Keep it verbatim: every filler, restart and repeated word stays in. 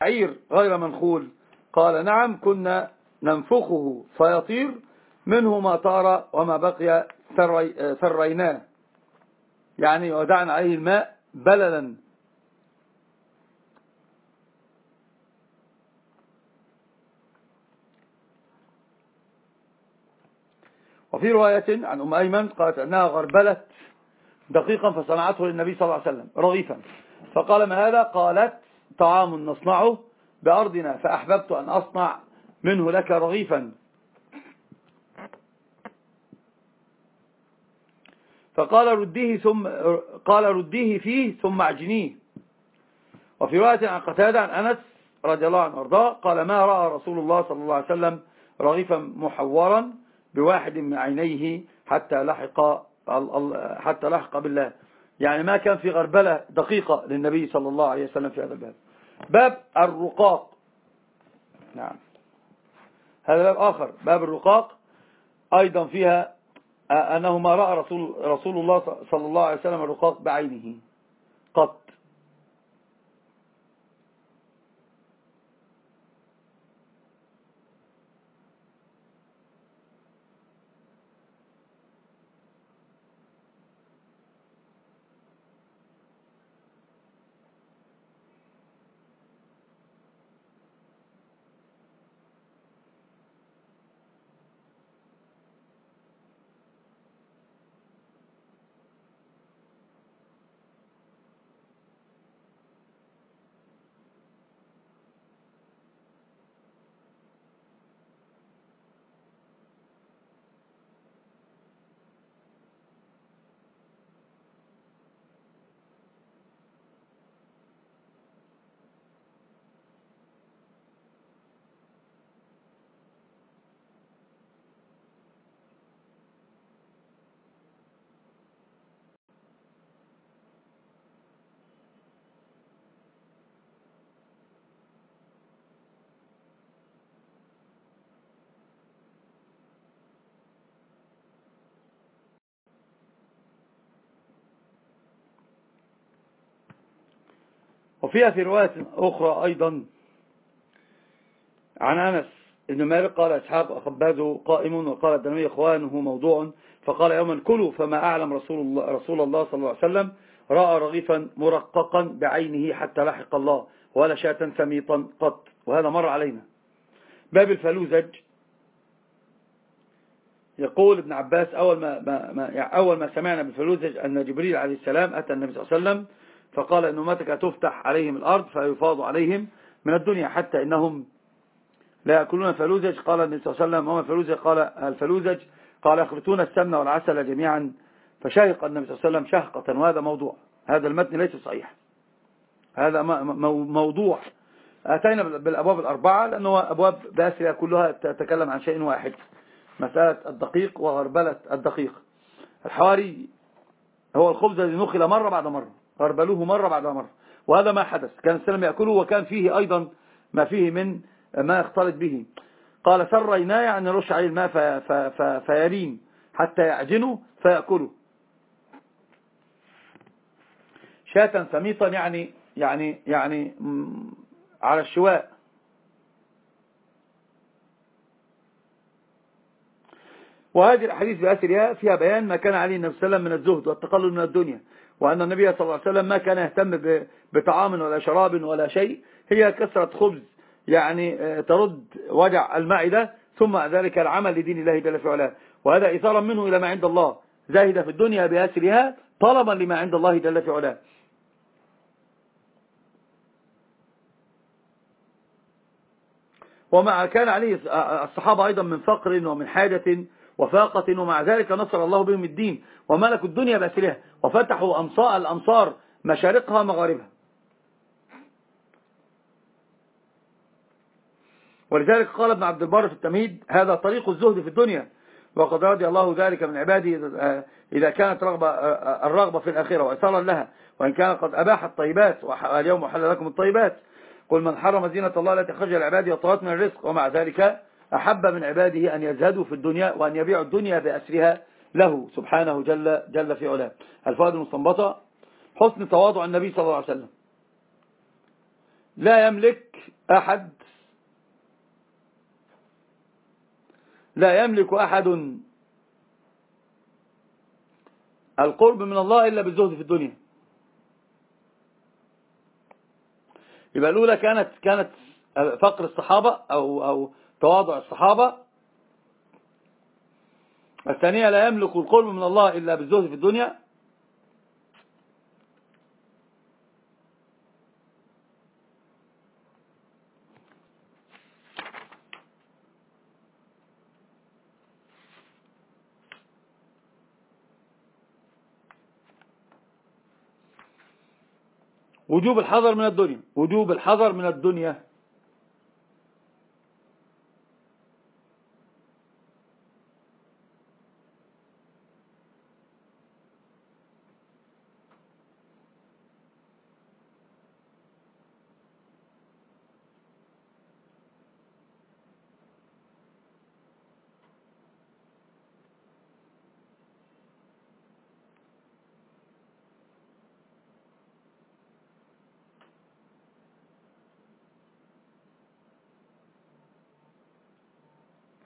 عير غير منخول؟ قال نعم، كنا ننفخه فيطير، منه ما طار وما بقي ثريناه، يعني ودعنا عليه الماء بللا. وفي رواية عن أم أيمن قالت أنها غربلت دقيقا فصنعته للنبي صلى الله عليه وسلم رغيفا، فقال ما هذا؟ قالت طعام نصنعه بأرضنا فأحببت أن أصنع منه لك رغيفا، فقال رديه ثم قال رديه فيه ثم اعجنيه. وفي رواية عن قتادة عن أنس رضي الله عنه وارضاه قال ما رأى رسول الله صلى الله عليه وسلم رغيفا محورا بواحد من عينيه حتى لحق حتى لحق بالله، يعني ما كان في غربلة دقيقة للنبي صلى الله عليه وسلم في هذا الباب. باب الرقاق، نعم هذا باب آخر. باب الرقاق أيضا فيها أنه ما رأى رسول, رسول الله صلى الله عليه وسلم الرقاق بعينه قط. وفيها في رواية أخرى أيضا عن أنس ابن مالك قال أصحاب خبازه قائم، وقال الدنوي إخوانه موضوع، فقال يوما كلوا فما أعلم رسول الله, رسول الله صلى الله عليه وسلم رأى رغيفا مرققا بعينه حتى لحق الله ولا شاة سميطا قط. وهذا مر علينا. باب الفلوزج، يقول ابن عباس أول ما, ما, ما يعني أول ما سمعنا بالفلوزج أن جبريل عليه السلام أتى النبي صلى الله عليه وسلم فقال إن أمتك تفتح عليهم الأرض فيفاض عليهم من الدنيا حتى إنهم لا يأكلون فلوزج. قال النبي صلى الله عليه وسلم وما الفلوزج؟ قال الفلوزج قال يخلطون السمن والعسل جميعا، فشهق النبي صلى الله عليه وسلم شهقة. وهذا موضوع، هذا المتن ليس صحيح، هذا موضوع. أتينا بالأبواب الأربعة لأنه أبواب باسرة كلها تتكلم عن شيء واحد، مسألة الدقيق وغربلة الدقيق. الحواري هو الخبز الذي نخل مرة بعد مرة، غربلوه مرة بعد مرة، وهذا ما حدث. كان السلام يأكله وكان فيه أيضا ما فيه من ما يختلط به. قال سرينا يعني نرش عليه الماء في في في فيرين حتى يعجنه فيأكله. شاة سميطا يعني يعني يعني على الشواء. وهذه الحديث بأسرها فيها بيان ما كان عليه النبي صلى الله عليه وسلم من الزهد والتقلل من الدنيا، وأن النبي صلى الله عليه وسلم ما كان يهتم بطعام ولا شراب ولا شيء، هي كسرة خبز يعني ترد وجع المعدة، ثم ذلك العمل لدين الله جل في علاه، وهذا إثارا منه إلى ما عند الله، زاهد في الدنيا بأسرها طلبا لما عند الله جل في علاه. وما كان عليه الصحابة أيضا من فقر ومن حاجة وفاقة، ومع ذلك نصر الله بهم الدين وملكوا الدنيا بأسرها وفتحوا أمصاء الأمصار مشارقها مغاربها. ولذلك قال ابن عبد البر في التمهيد هذا طريق الزهد في الدنيا، وقد رضي الله ذلك من عباده إذا كانت رغبة الرغبة في الآخرة وإثارا لها، وإن كان قد أباح الطيبات واليوم حل لكم الطيبات. قل من حرم زينة الله التي خرج لعباده والطيبات من الرزق، ومع ذلك أحب من عباده أن يزهدوا في الدنيا وأن يبيعوا الدنيا بأسرها له سبحانه جل, جل في علاه. الفوائد المستنبطة: حسن تواضع النبي صلى الله عليه وسلم، لا يملك أحد لا يملك أحد القرب من الله إلا بالزهد في الدنيا. يبقى الأولى كانت كانت فقر الصحابة أو أو تواضع الصحابة. الثانية لا يملك القرب من الله إلا بالزهد في الدنيا. وجوب الحذر من الدنيا وجوب الحذر من الدنيا